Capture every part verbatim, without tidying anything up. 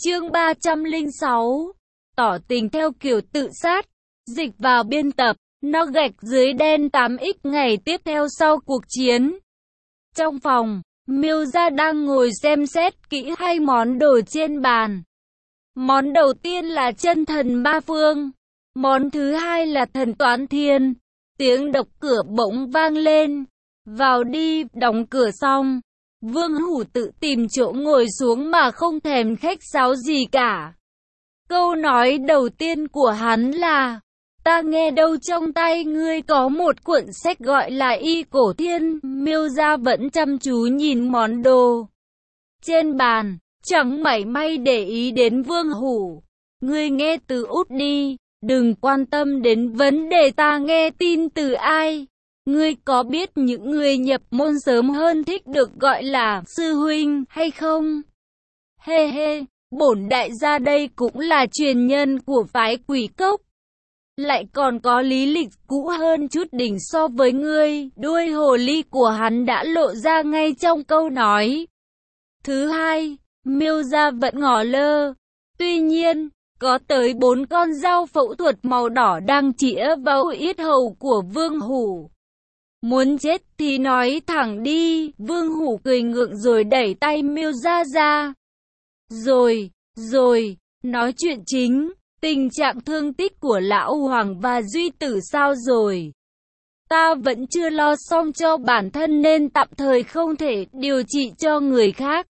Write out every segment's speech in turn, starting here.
Chương ba trăm lẻ sáu, tỏ tình theo kiểu tự sát, dịch vào biên tập, nó gạch dưới đen tám x ngày tiếp theo sau cuộc chiến. Trong phòng, Miêu Gia đang ngồi xem xét kỹ hai món đồ trên bàn. Món đầu tiên là chân thần ba phương, món thứ hai là thần toán thiên. Tiếng đập cửa bỗng vang lên. Vào đi, đóng cửa xong. Vương Hủ tự tìm chỗ ngồi xuống mà không thèm khách sáo gì cả. Câu nói đầu tiên của hắn là: ta nghe đâu trong tay ngươi có một cuộn sách gọi là Y Cổ Thiên. Miêu Gia vẫn chăm chú nhìn món đồ trên bàn, chẳng mảy may để ý đến Vương Hủ. Ngươi nghe từ út đi, đừng quan tâm đến vấn đề ta nghe tin từ ai. Ngươi có biết những người nhập môn sớm hơn thích được gọi là sư huynh hay không? Hê hê, bổn đại gia đây cũng là truyền nhân của phái Quỷ Cốc. Lại còn có lý lịch cũ hơn chút đỉnh so với ngươi. Đuôi hồ ly của hắn đã lộ ra ngay trong câu nói thứ hai. Miêu Gia vẫn ngỏ lơ. Tuy nhiên, có tới bốn con dao phẫu thuật màu đỏ đang chĩa vào yết hầu của Vương Hủ. Muốn chết thì nói thẳng đi. Vương Hủ cười ngượng rồi đẩy tay Miêu Gia ra. Rồi, rồi, nói chuyện chính. Tình trạng thương tích của Lão Hoàng và Duy Tử sao rồi? Ta vẫn chưa lo xong cho bản thân nên tạm thời không thể điều trị cho người khác.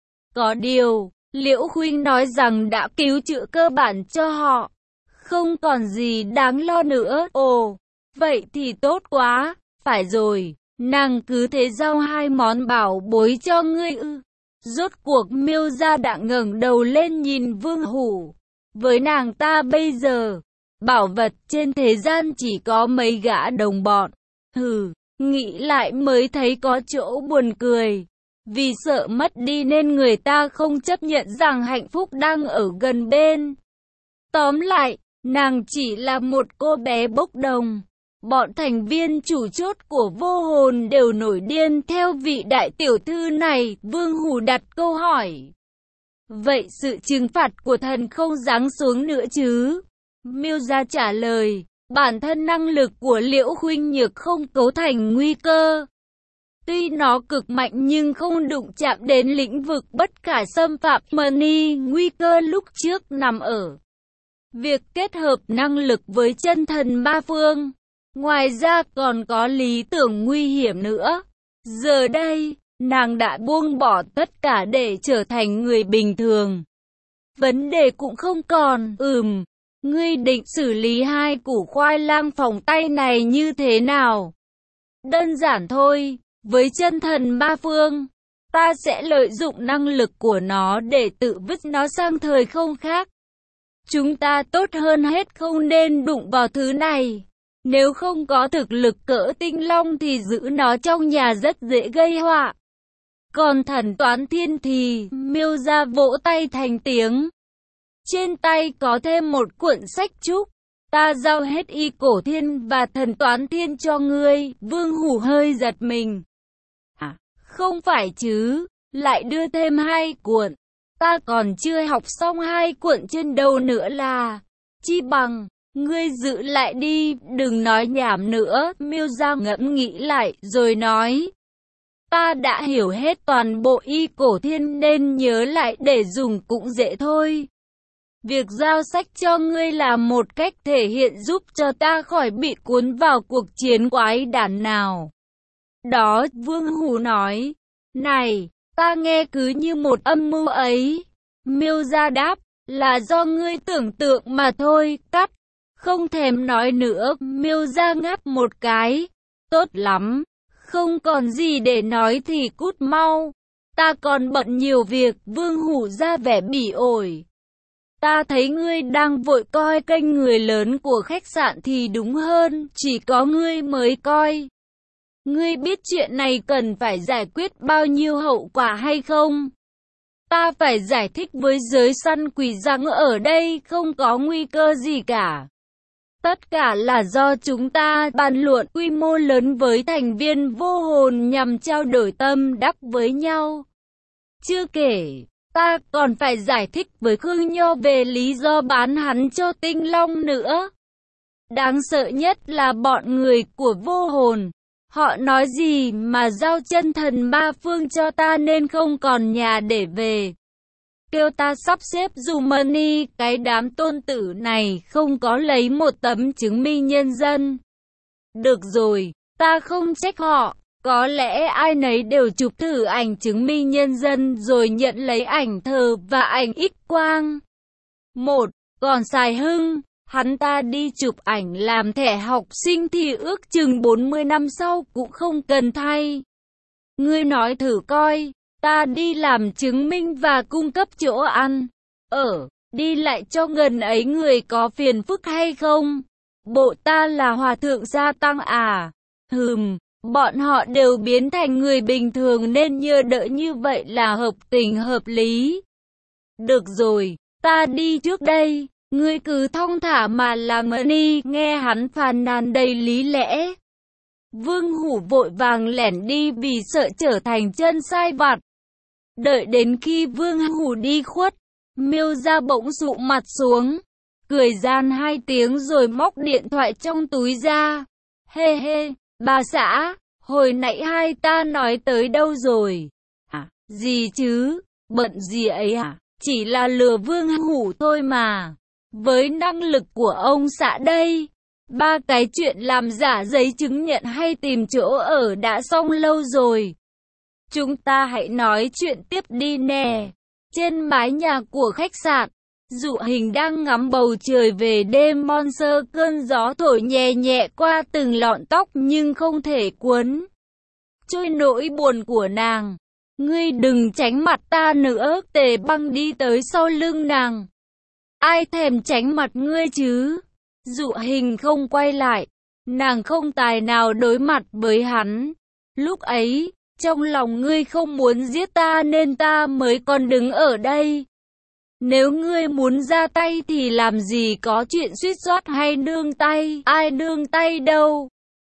Có điều, Liễu Khuynh nói rằng đã cứu chữa cơ bản cho họ. Không còn gì đáng lo nữa. Ồ, vậy thì tốt quá. Phải rồi, nàng cứ thế giao hai món bảo bối cho ngươi ư? Rốt cuộc Miêu Gia đã ngẩng đầu lên nhìn Vương Hủ. Với nàng ta bây giờ, bảo vật trên thế gian chỉ có mấy gã đồng bọn. Hừ, nghĩ lại mới thấy có chỗ buồn cười. Vì sợ mất đi nên người ta không chấp nhận rằng hạnh phúc đang ở gần bên. Tóm lại, nàng chỉ là một cô bé bốc đồng. Bọn thành viên chủ chốt của Vô Hồn đều nổi điên theo vị đại tiểu thư này. Vương Hủ đặt câu hỏi. Vậy sự trừng phạt của thần không giáng xuống nữa chứ? Miêu Gia trả lời. Bản thân năng lực của Liễu Khuynh nhược không cấu thành nguy cơ. Tuy nó cực mạnh nhưng không đụng chạm đến lĩnh vực bất khả xâm phạm Mani. Nguy cơ lúc trước nằm ở việc kết hợp năng lực với chân thần ba phương. Ngoài ra còn có lý tưởng nguy hiểm nữa. Giờ đây, nàng đã buông bỏ tất cả để trở thành người bình thường. Vấn đề cũng không còn. Ừm, ngươi định xử lý hai củ khoai lang phòng tay này như thế nào? Đơn giản thôi. Với chân thần ba phương, ta sẽ lợi dụng năng lực của nó để tự vứt nó sang thời không khác. Chúng ta tốt hơn hết không nên đụng vào thứ này. Nếu không có thực lực cỡ tinh long thì giữ nó trong nhà rất dễ gây họa. Còn thần toán thiên thì, Miêu Gia vỗ tay thành tiếng. Trên tay có thêm một cuộn sách trúc. Ta giao hết Y Cổ Thiên và thần toán thiên cho ngươi. Vương Hủ hơi giật mình. À, không phải chứ, lại đưa thêm hai cuộn. Ta còn chưa học xong hai cuộn trên đầu nữa là. Chi bằng, ngươi giữ lại đi, đừng nói nhảm nữa. Miêu Gia ngẫm nghĩ lại rồi nói. Ta đã hiểu hết toàn bộ Y Cổ Thiên nên nhớ lại để dùng cũng dễ thôi. Việc giao sách cho ngươi là một cách thể hiện giúp cho ta khỏi bị cuốn vào cuộc chiến quái đản nào. Đó, Vương Hủ nói. Này, ta nghe cứ như một âm mưu ấy. Miêu Gia đáp, là do ngươi tưởng tượng mà thôi. Cắt, không thèm nói nữa. Miêu Gia ngáp một cái. Tốt lắm, không còn gì để nói thì cút mau. Ta còn bận nhiều việc. Vương Hủ ra vẻ bỉ ổi. Ta thấy ngươi đang vội coi kênh người lớn của khách sạn thì đúng hơn, chỉ có ngươi mới coi. Ngươi biết chuyện này cần phải giải quyết bao nhiêu hậu quả hay không? Ta phải giải thích với giới săn quỷ rằng ở đây không có nguy cơ gì cả. Tất cả là do chúng ta bàn luận quy mô lớn với thành viên Vô Hồn nhằm trao đổi tâm đắc với nhau. Chưa kể, Ta còn phải giải thích với Khương Nho về lý do bán hắn cho Tinh Long nữa. Đáng sợ nhất là bọn người của vô hồn. Họ nói gì mà giao chân thần ba phương cho ta nên không còn nhà để về. Kêu ta sắp xếp dùm money, cái đám tôn tử này không có lấy một tấm chứng minh nhân dân. Được rồi, ta không trách họ. Có lẽ ai nấy đều chụp thử ảnh chứng minh nhân dân rồi nhận lấy ảnh thờ và ảnh X quang. Một, còn Sài Hưng, hắn ta đi chụp ảnh làm thẻ học sinh thì ước chừng bốn mươi năm sau cũng không cần thay. Ngươi nói thử coi, ta đi làm chứng minh và cung cấp chỗ ăn, ở, đi lại cho gần ấy người có phiền phức hay không? Bộ ta là hòa thượng gia tăng à? Hừm. Bọn họ đều biến thành người bình thường nên nhờ đỡ như vậy là hợp tình hợp lý. Được rồi, ta đi trước đây, ngươi cứ thong thả mà làm đi, nghe hắn phàn nàn đầy lý lẽ. Vương Hủ vội vàng lẻn đi vì sợ trở thành chân sai vặt. Đợi đến khi Vương Hủ đi khuất, Miêu Gia bỗng sụ mặt xuống, cười gian hai tiếng rồi móc điện thoại trong túi ra. Hê hê. Bà xã, hồi nãy hai ta nói tới đâu rồi? À, gì chứ, bận gì ấy à? Chỉ là lừa Vương Hủ thôi mà. Với năng lực của ông xã đây, ba cái chuyện làm giả giấy chứng nhận hay tìm chỗ ở đã xong lâu rồi. Chúng ta hãy nói chuyện tiếp đi nè. Trên mái nhà của khách sạn, Dụ Hình đang ngắm bầu trời về đêm monster, cơn gió thổi nhẹ nhẹ qua từng lọn tóc nhưng không thể cuốn trôi nỗi buồn của nàng. Ngươi đừng tránh mặt ta nữa. Tề Băng đi tới sau lưng nàng. Ai thèm tránh mặt ngươi chứ? Dụ Hình không quay lại. Nàng không tài nào đối mặt với hắn. Lúc ấy, trong lòng ngươi không muốn giết ta nên ta mới còn đứng ở đây. Nếu ngươi muốn ra tay thì làm gì có chuyện suýt soát hay nương tay, ai nương tay đâu.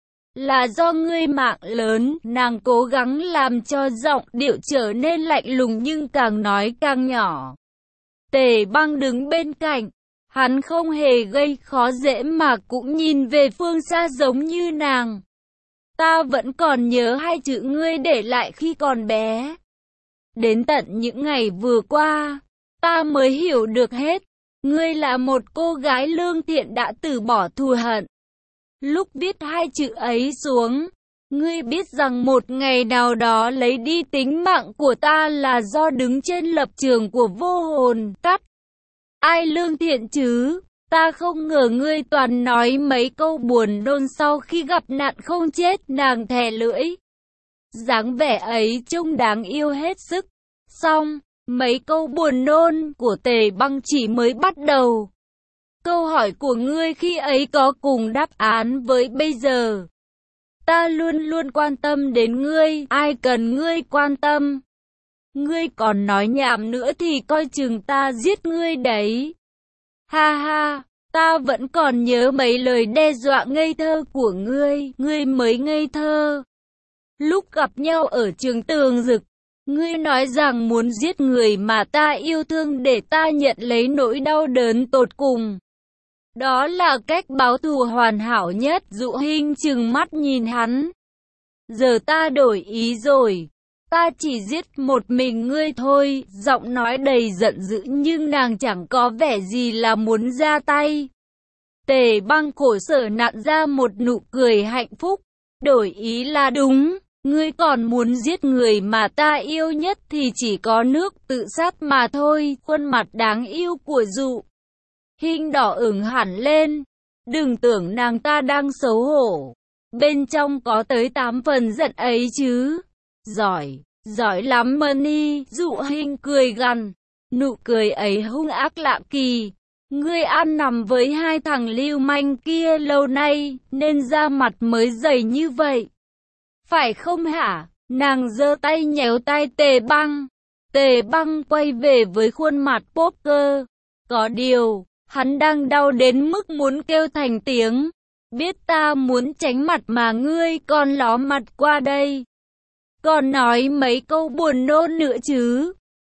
Là do ngươi mạng lớn, nàng cố gắng làm cho giọng điệu trở nên lạnh lùng nhưng càng nói càng nhỏ. Tề Băng đứng bên cạnh, hắn không hề gây khó dễ mà cũng nhìn về phương xa giống như nàng. Ta vẫn còn nhớ hai chữ ngươi để lại khi còn bé. Đến tận những ngày vừa qua, ta mới hiểu được hết. Ngươi là một cô gái lương thiện đã từ bỏ thù hận. Lúc viết hai chữ ấy xuống, ngươi biết rằng một ngày nào đó lấy đi tính mạng của ta là do đứng trên lập trường của vô hồn. Cắt. Ai lương thiện chứ? Ta không ngờ ngươi toàn nói mấy câu buồn nôn sau khi gặp nạn không chết. Nàng thè lưỡi. Dáng vẻ ấy trông đáng yêu hết sức. Xong, mấy câu buồn nôn của Tề Băng chỉ mới bắt đầu. Câu hỏi của ngươi khi ấy có cùng đáp án với bây giờ. Ta luôn luôn quan tâm đến ngươi, ai cần ngươi quan tâm. Ngươi còn nói nhảm nữa thì coi chừng ta giết ngươi đấy. Ha ha, ta vẫn còn nhớ mấy lời đe dọa ngây thơ của ngươi, ngươi mới ngây thơ. Lúc gặp nhau ở trường Tường Dực, ngươi nói rằng muốn giết người mà ta yêu thương để ta nhận lấy nỗi đau đớn tột cùng. Đó là cách báo thù hoàn hảo nhất. Dụ Hình trừng mắt nhìn hắn. Giờ ta đổi ý rồi. Ta chỉ giết một mình ngươi thôi. Giọng nói đầy giận dữ nhưng nàng chẳng có vẻ gì là muốn ra tay. Tề Băng khổ sở nặn ra một nụ cười hạnh phúc. Đổi ý là đúng. Ngươi còn muốn giết người mà ta yêu nhất thì chỉ có nước tự sát mà thôi. Khuôn mặt đáng yêu của Dụ Hình đỏ ửng hẳn lên. Đừng tưởng nàng ta đang xấu hổ. Bên trong có tới tám phần giận ấy chứ. Giỏi, giỏi lắm Money. Dụ Hình cười gằn. Nụ cười ấy hung ác lạ kỳ. Ngươi ăn nằm với hai thằng lưu manh kia lâu nay nên da mặt mới dày như vậy. Phải không hả? Nàng giơ tay nhéo tay Tề Băng. Tề Băng quay về với khuôn mặt poker. Có điều, hắn đang đau đến mức muốn kêu thành tiếng. Biết ta muốn tránh mặt mà ngươi còn ló mặt qua đây. Còn nói mấy câu buồn nôn nữa chứ.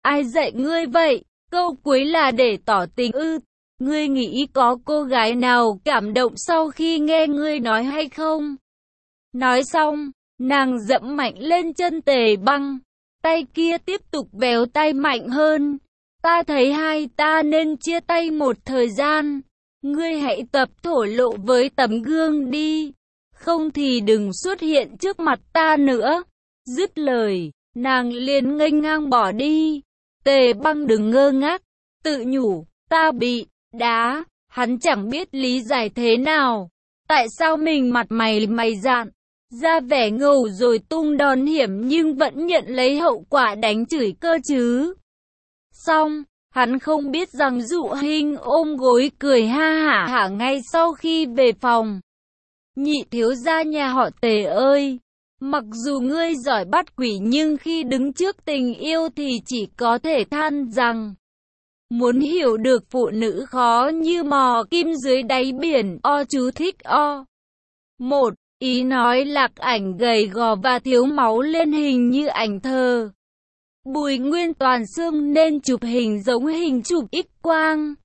Ai dạy ngươi vậy? Câu cuối là để tỏ tình ư? Ngươi nghĩ có cô gái nào cảm động sau khi nghe ngươi nói hay không? Nói xong, nàng dẫm mạnh lên chân Tề Băng. Tay kia tiếp tục véo tay mạnh hơn. Ta thấy hai ta nên chia tay một thời gian. Ngươi hãy tập thổ lộ với tấm gương đi. Không thì đừng xuất hiện trước mặt ta nữa. Dứt lời, nàng liền nghênh ngang bỏ đi. Tề Băng đừng ngơ ngác, tự nhủ, ta bị đá. Hắn chẳng biết lý giải thế nào. Tại sao mình mặt mày mày dạn, ra vẻ ngầu rồi tung đòn hiểm nhưng vẫn nhận lấy hậu quả đánh chửi cơ chứ. Xong, hắn không biết rằng Dụ Hinh ôm gối cười ha hả hả ngay sau khi về phòng. Nhị thiếu gia nhà họ Tề ơi, mặc dù ngươi giỏi bắt quỷ nhưng khi đứng trước tình yêu thì chỉ có thể than rằng muốn hiểu được phụ nữ khó như mò kim dưới đáy biển. O chú thích O. Một. Ý nói Lạc Ảnh gầy gò và thiếu máu lên hình như ảnh thờ. Bùi Nguyên toàn xương nên chụp hình giống hình chụp X quang.